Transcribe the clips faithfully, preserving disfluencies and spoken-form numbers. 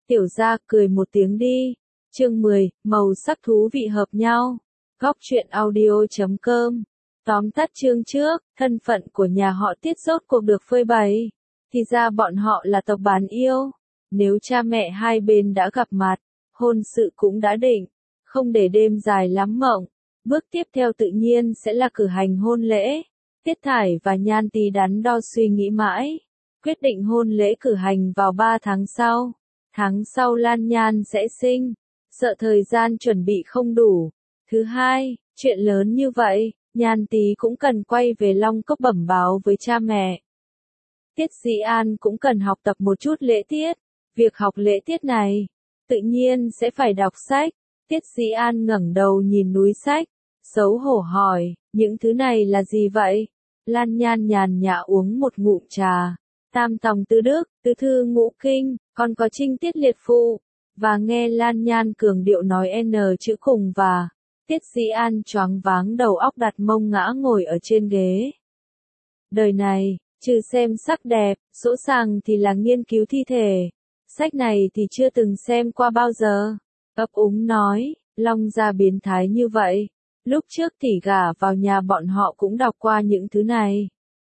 Tiểu gia cười một tiếng đi. Chương mười, màu sắc thú vị hợp nhau. Góc truyện audio chấm com. Tóm tắt chương trước, thân phận của nhà họ Tiết rốt cuộc được phơi bày. Thì ra bọn họ là tộc bán yêu. Nếu cha mẹ hai bên đã gặp mặt, hôn sự cũng đã định, không để đêm dài lắm mộng. Bước tiếp theo tự nhiên sẽ là cử hành hôn lễ. Tiết Thải và Nhan Tý đắn đo suy nghĩ mãi, quyết định hôn lễ cử hành vào ba tháng sau. Tháng sau Lan Nhan sẽ sinh, sợ thời gian chuẩn bị không đủ. Thứ hai, chuyện lớn như vậy, Nhan Tý cũng cần quay về Long Cốc bẩm báo với cha mẹ. Tiết Dĩ An cũng cần học tập một chút lễ tiết. Việc học lễ tiết này, tự nhiên sẽ phải đọc sách. Tiết Dĩ An ngẩng đầu nhìn núi sách, xấu hổ hỏi, những thứ này là gì vậy? Lan Nhan nhàn nhã uống một ngụm trà. Tam tòng tứ đức, tứ thư ngũ kinh, còn có trinh tiết liệt phụ. Và nghe Lan Nhan cường điệu nói n chữ cùng và. Tiết Dĩ An choáng váng đầu óc đặt mông ngã ngồi ở trên ghế. Đời này, trừ xem sắc đẹp, sỗ sàng thì là nghiên cứu thi thể. Sách này thì chưa từng xem qua bao giờ. Ấp úng nói, Long gia biến thái như vậy. Lúc trước tỷ gả vào nhà bọn họ cũng đọc qua những thứ này.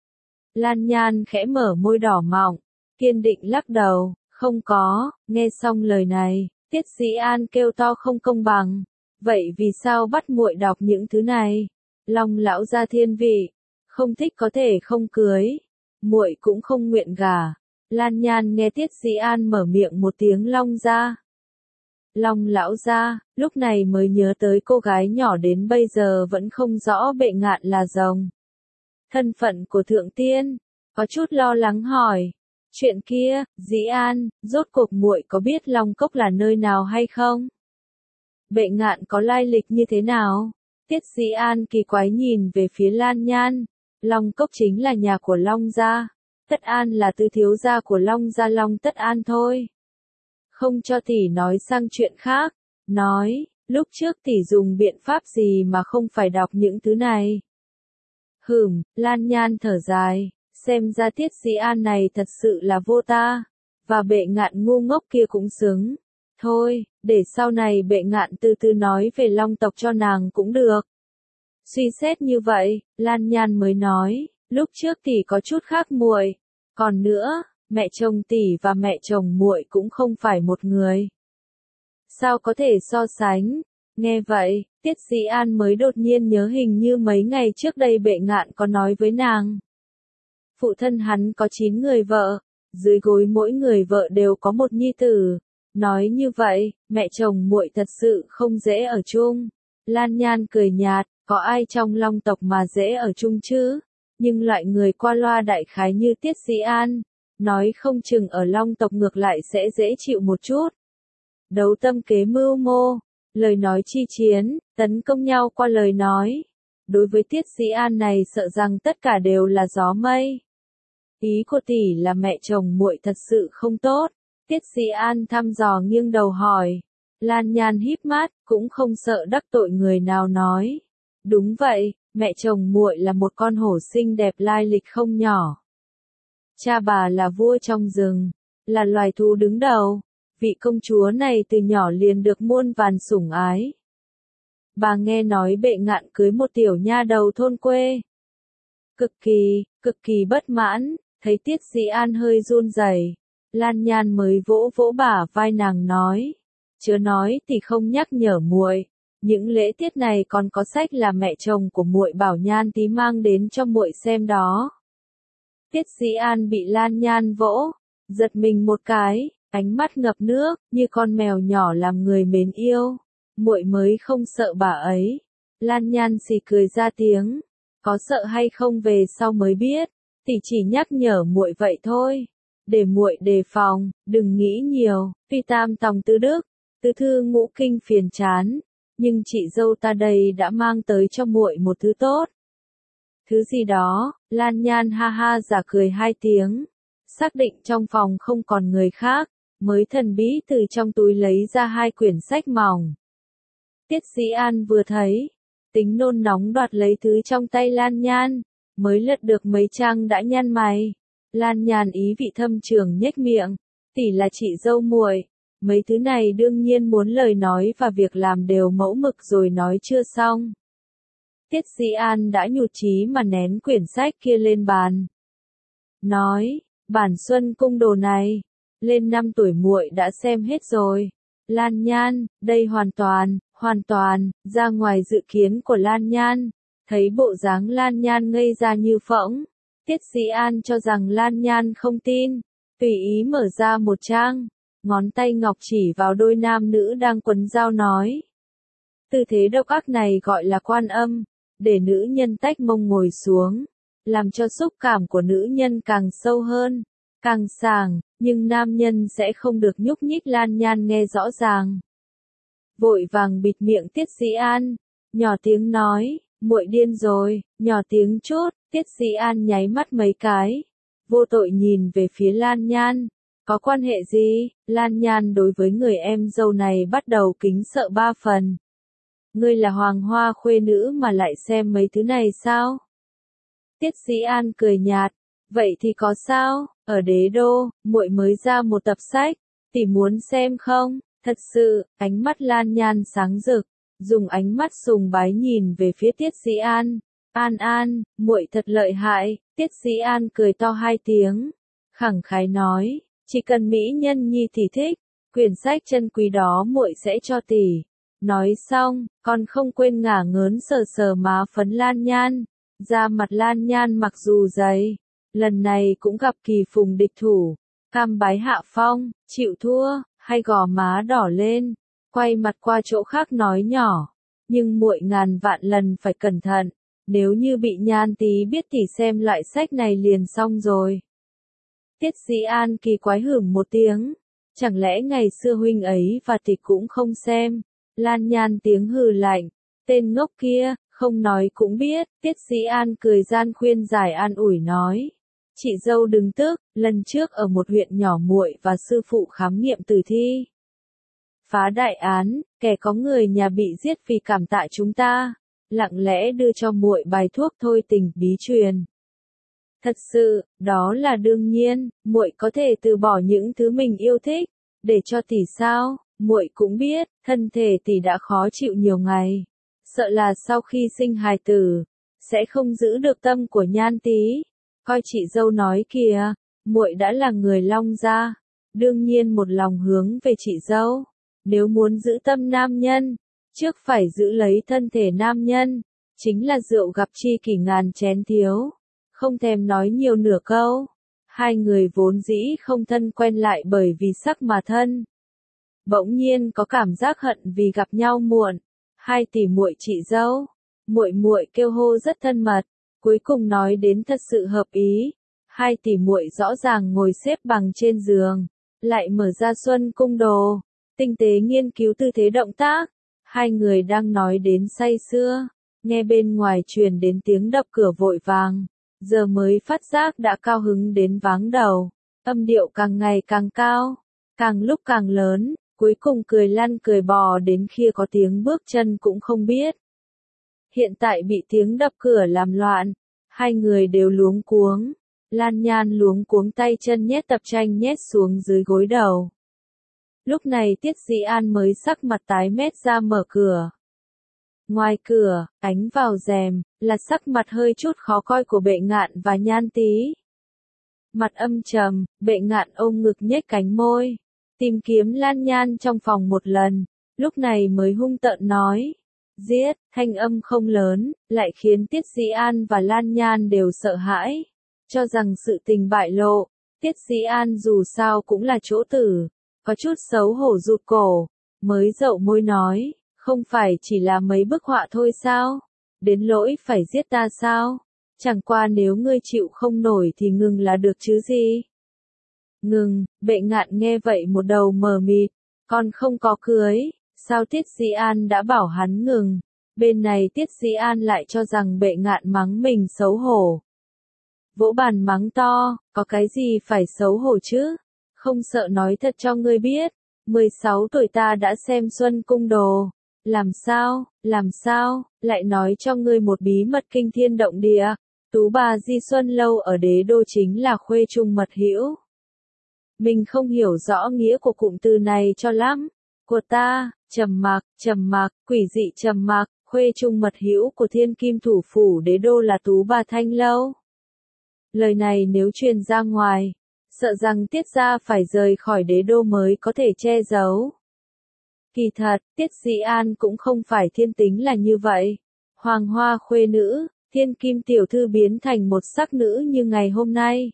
Lan Nhan khẽ mở môi đỏ mọng, kiên định lắc đầu, không có. Nghe xong lời này, Tiết Dĩ An kêu to không công bằng. Vậy vì sao bắt muội đọc những thứ này? Long lão gia thiên vị, không thích có thể không cưới. Muội cũng không nguyện gả. Lan Nhan nghe Tiết Dĩ An mở miệng một tiếng Long gia. Long lão gia, lúc này mới nhớ tới cô gái nhỏ đến bây giờ vẫn không rõ Bệ Ngạn là rồng. Thân phận của Thượng Tiên, có chút lo lắng hỏi. Chuyện kia, Dĩ An, rốt cuộc muội có biết Long Cốc là nơi nào hay không? Bệ Ngạn có lai lịch như thế nào? Tiết Dĩ An kỳ quái nhìn về phía Lan Nhan. Long Cốc chính là nhà của Long gia. Tất An là tứ thiếu gia của Long gia Long Tất An thôi. Không cho tỷ nói sang chuyện khác. Nói, lúc trước tỷ dùng biện pháp gì mà không phải đọc những thứ này? Hửm, Lan Nhan thở dài, xem ra Tiết Dĩ An này thật sự là vô ta. Và Bệ Ngạn ngu ngốc kia cũng xứng. Thôi, để sau này Bệ Ngạn từ từ nói về Long tộc cho nàng cũng được. Suy xét như vậy, Lan Nhan mới nói, lúc trước tỷ có chút khác muội. Còn nữa, mẹ chồng tỷ và mẹ chồng muội cũng không phải một người. Sao có thể so sánh? Nghe vậy, Tiết Dĩ An mới đột nhiên nhớ hình như mấy ngày trước đây Bệ Ngạn có nói với nàng. Phụ thân hắn có chín người vợ, dưới gối mỗi người vợ đều có một nhi tử. Nói như vậy, mẹ chồng muội thật sự không dễ ở chung. Lan Nhan cười nhạt, có ai trong Long tộc mà dễ ở chung chứ? Nhưng loại người qua loa đại khái như Tiết Dĩ An, nói không chừng ở Long tộc ngược lại sẽ dễ chịu một chút. Đấu tâm kế mưu mô, lời nói chi chiến, tấn công nhau qua lời nói. Đối với Tiết Dĩ An này sợ rằng tất cả đều là gió mây. Ý của tỷ là mẹ chồng muội thật sự không tốt. Tiết Dĩ An thăm dò nghiêng đầu hỏi. Lan Nhan híp mắt, cũng không sợ đắc tội người nào nói. Đúng vậy, mẹ chồng muội là một con hổ xinh đẹp lai lịch không nhỏ. Cha bà là vua trong rừng, là loài thú đứng đầu. Vị công chúa này từ nhỏ liền được muôn vàn sủng ái. Bà nghe nói Bệ Ngạn cưới một tiểu nha đầu thôn quê. Cực kỳ, cực kỳ bất mãn, thấy Tiết Dĩ An hơi run rẩy, Lan Nhan mới vỗ vỗ bả vai nàng nói. Chớ nói thì không nhắc nhở muội, những lễ tiết này còn có sách là mẹ chồng của muội bảo Nhan Tý mang đến cho muội xem đó. Tiết Dĩ An bị Lan Nhan vỗ, giật mình một cái, ánh mắt ngập nước, như con mèo nhỏ làm người mến yêu. Muội mới không sợ bà ấy. Lan Nhan xì cười ra tiếng, có sợ hay không về sau mới biết, tỷ chỉ nhắc nhở muội vậy thôi. Để muội đề phòng, đừng nghĩ nhiều, vì tam tòng tứ đức, tứ thư ngũ kinh phiền chán, nhưng chị dâu ta đây đã mang tới cho muội một thứ tốt. Thứ gì đó? Lan Nhan ha ha giả cười hai tiếng, xác định trong phòng không còn người khác, mới thần bí từ trong túi lấy ra hai quyển sách mỏng. Tiết Dĩ An vừa thấy, tính nôn nóng đoạt lấy thứ trong tay Lan Nhan, mới lật được mấy trang đã nhăn mày. Lan Nhan ý vị thâm trường nhếch miệng, tỷ là chị dâu muội, Mấy thứ này đương nhiên muốn lời nói và việc làm đều mẫu mực rồi nói chưa xong. Tiết Dĩ An đã nhụt chí mà nén quyển sách kia lên bàn. Nói, bản Xuân Cung đồ này, lên năm tuổi muội đã xem hết rồi. Lan Nhan, đây hoàn toàn, hoàn toàn, ra ngoài dự kiến của Lan Nhan. Thấy bộ dáng Lan Nhan ngây ra như phỗng, Tiết Dĩ An cho rằng Lan Nhan không tin, tùy ý mở ra một trang, ngón tay ngọc chỉ vào đôi nam nữ đang quấn dao nói. Tư thế độc ác này gọi là quan âm, để nữ nhân tách mông ngồi xuống, làm cho xúc cảm của nữ nhân càng sâu hơn, càng sàng, nhưng nam nhân sẽ không được nhúc nhích. Lan Nhan nghe rõ ràng, vội vàng bịt miệng Tiết Dĩ An, nhỏ tiếng nói, muội điên rồi, nhỏ tiếng chút. Tiết Dĩ An nháy mắt mấy cái, vô tội nhìn về phía Lan Nhan, có quan hệ gì? Lan Nhan đối với người em dâu này bắt đầu kính sợ ba phần. Ngươi là hoàng hoa khuê nữ mà lại xem mấy thứ này sao? Tiết Dĩ An cười nhạt, vậy thì có sao, ở đế đô, muội mới ra một tập sách, tỷ muốn xem không? Thật sự, ánh mắt Lan Nhan sáng rực, dùng ánh mắt sùng bái nhìn về phía Tiết Dĩ An. An An, muội thật lợi hại. Tiết Dĩ An cười to hai tiếng, khẳng khái nói, chỉ cần mỹ nhân nhi tỷ thích, quyển sách chân quý đó muội sẽ cho tỷ. Nói xong, còn không quên ngả ngớn sờ sờ má phấn Lan Nhan. Da mặt Lan Nhan mặc dù dày, lần này cũng gặp kỳ phùng địch thủ, cam bái hạ phong, chịu thua, hay gò má đỏ lên, quay mặt qua chỗ khác nói nhỏ, nhưng muội ngàn vạn lần phải cẩn thận, nếu như bị Nhan tí biết thì xem lại sách này liền xong rồi. Tiết Dĩ An kỳ quái hửng một tiếng, chẳng lẽ ngày xưa huynh ấy và tỷ cũng không xem? Lan Nhan tiếng hừ lạnh, tên ngốc kia, không nói cũng biết. Tiết Dĩ An cười gian khuyên giải an ủi nói, chị dâu đừng tức, lần trước ở một huyện nhỏ muội và sư phụ khám nghiệm tử thi, phá đại án, kẻ có người nhà bị giết vì cảm tạ chúng ta, lặng lẽ đưa cho muội bài thuốc thôi tình bí truyền. Thật sự, đó là đương nhiên, muội có thể từ bỏ những thứ mình yêu thích, để cho tỷ sao? Muội cũng biết, thân thể tỷ đã khó chịu nhiều ngày, sợ là sau khi sinh hài tử, sẽ không giữ được tâm của Nhan tí. Coi chị dâu nói kìa, muội đã là người Long gia, đương nhiên một lòng hướng về chị dâu. Nếu muốn giữ tâm nam nhân, trước phải giữ lấy thân thể nam nhân, chính là rượu gặp chi kỷ ngàn chén thiếu. Không thèm nói nhiều nửa câu. Hai người vốn dĩ không thân quen lại bởi vì sắc mà thân. Bỗng nhiên có cảm giác hận vì gặp nhau muộn. Hai tỷ muội chị dâu, muội muội kêu hô rất thân mật, cuối cùng nói đến thật sự hợp ý. Hai tỷ muội rõ ràng ngồi xếp bằng trên giường, lại mở ra Xuân Cung đồ, tinh tế nghiên cứu tư thế động tác. Hai người đang nói đến say sưa, nghe bên ngoài truyền đến tiếng đập cửa vội vàng, giờ mới phát giác đã cao hứng đến váng đầu, âm điệu càng ngày càng cao, càng lúc càng lớn, cuối cùng cười lăn cười bò đến khi có tiếng bước chân cũng không biết. Hiện tại bị tiếng đập cửa làm loạn, hai người đều luống cuống, Lan Nhan luống cuống tay chân nhét tập tranh nhét xuống dưới gối đầu. Lúc này Tiết Dĩ An mới sắc mặt tái mét ra mở cửa. Ngoài cửa, ánh vào rèm, là sắc mặt hơi chút khó coi của Bệ Ngạn và Nhan tí. Mặt âm trầm, Bệ Ngạn ôm ngực nhếch cánh môi, tìm kiếm Lan Nhan trong phòng một lần, lúc này mới hung tợn nói. Giết, thanh âm không lớn, lại khiến Tiết Dĩ An và Lan Nhan đều sợ hãi, cho rằng sự tình bại lộ. Tiết Dĩ An dù sao cũng là chỗ tử, có chút xấu hổ rụt cổ, mới dậu môi nói, không phải chỉ là mấy bức họa thôi sao? Đến lỗi phải giết ta sao? Chẳng qua nếu ngươi chịu không nổi thì ngừng là được chứ gì? Ngừng. Bệ Ngạn nghe vậy một đầu mờ mịt, còn không có cưới, sao Tiết Dĩ An đã bảo hắn ngừng? Bên này Tiết Dĩ An lại cho rằng Bệ Ngạn mắng mình xấu hổ. Vỗ bàn mắng to, có cái gì phải xấu hổ chứ? Không sợ nói thật cho ngươi biết, mười sáu tuổi ta đã xem Xuân Cung đồ. Làm sao, làm sao, lại nói cho ngươi một bí mật kinh thiên động địa. Tú bà Di Xuân Lâu ở đế đô chính là khuê trung mật hữu Mình không hiểu rõ nghĩa của cụm từ này cho lắm. Của ta, trầm mặc, trầm mặc, quỷ dị trầm mặc, khuê trung mật hữu của thiên kim thủ phủ đế đô là Tú Bà Thanh Lâu. Lời này nếu truyền ra ngoài, sợ rằng Tiết gia phải rời khỏi đế đô mới có thể che giấu. Kỳ thật, Tiết Dĩ An cũng không phải thiên tính là như vậy. Hoàng hoa khuê nữ, thiên kim tiểu thư biến thành một sắc nữ như ngày hôm nay.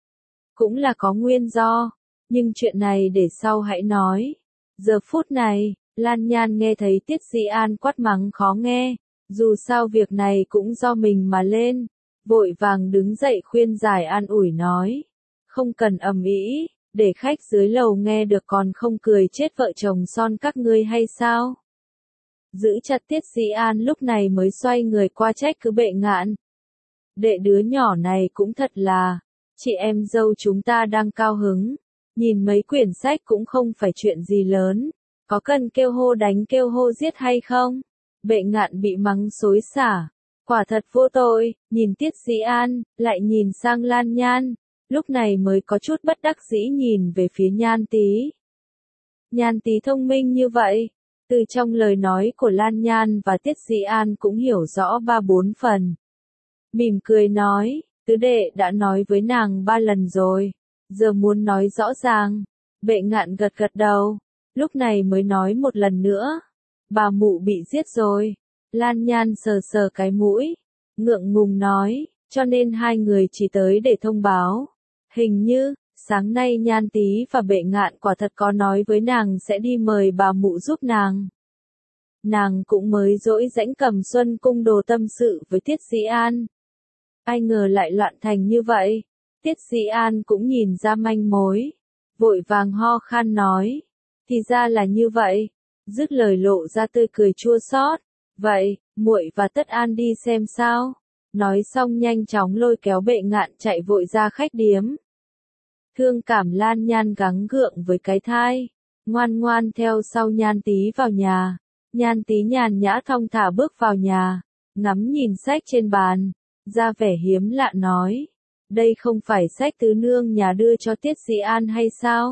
Cũng là có nguyên do, nhưng chuyện này để sau hãy nói. Giờ phút này, Lan Nhan nghe thấy Tiết Dĩ An quát mắng khó nghe, dù sao việc này cũng do mình mà lên, vội vàng đứng dậy khuyên giải an ủi nói. Không cần ầm ĩ, để khách dưới lầu nghe được còn không cười chết vợ chồng son các ngươi hay sao? Giữ chặt Tiết Dĩ An lúc này mới xoay người qua trách cứ Bệ Ngạn. Đệ đứa nhỏ này cũng thật là, chị em dâu chúng ta đang cao hứng, nhìn mấy quyển sách cũng không phải chuyện gì lớn, có cần kêu hô đánh kêu hô giết hay không? Bệ Ngạn bị mắng xối xả, quả thật vô tội, nhìn Tiết Dĩ An, lại nhìn sang Lan Nhan, lúc này mới có chút bất đắc dĩ nhìn về phía Nhan Tý. Nhan Tý thông minh như vậy, từ trong lời nói của Lan Nhan và Tiết Dĩ An cũng hiểu rõ ba bốn phần. Mỉm cười nói, tứ đệ đã nói với nàng ba lần rồi, giờ muốn nói rõ ràng. Bệ Ngạn gật gật đầu, lúc này mới nói một lần nữa. Bà mụ bị giết rồi. Lan Nhan sờ sờ cái mũi, ngượng ngùng nói, cho nên hai người chỉ tới để thông báo. Hình như, sáng nay Nhan Tý và Bệ Ngạn quả thật có nói với nàng sẽ đi mời bà mụ giúp nàng. Nàng cũng mới dỗi rãnh Cẩm Xuân cung đồ tâm sự với Tiết Dĩ An. Ai ngờ lại loạn thành như vậy. Tiết Dĩ An cũng nhìn ra manh mối, vội vàng ho khan nói, thì ra là như vậy. Dứt lời lộ ra tươi cười chua xót. Vậy, muội và Tất An đi xem sao? Nói xong nhanh chóng lôi kéo Bệ Ngạn chạy vội ra khách điếm. Thương cảm Lan Nhan gắng gượng với cái thai, ngoan ngoan theo sau Nhan Tý vào nhà. Nhan Tý nhàn nhã thong thả bước vào nhà, ngắm nhìn sách trên bàn, ra vẻ hiếm lạ nói, đây không phải sách tứ nương nhà đưa cho Tiết Dĩ An hay sao?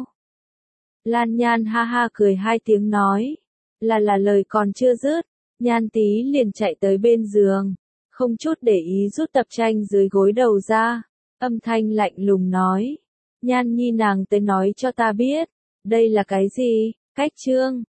Lan Nhan ha ha cười hai tiếng nói, là là lời còn chưa dứt, Nhan Tý liền chạy tới bên giường, không chút để ý rút tập tranh dưới gối đầu ra, âm thanh lạnh lùng nói, Nhan Nhi nàng tới nói cho ta biết, đây là cái gì? Cách chương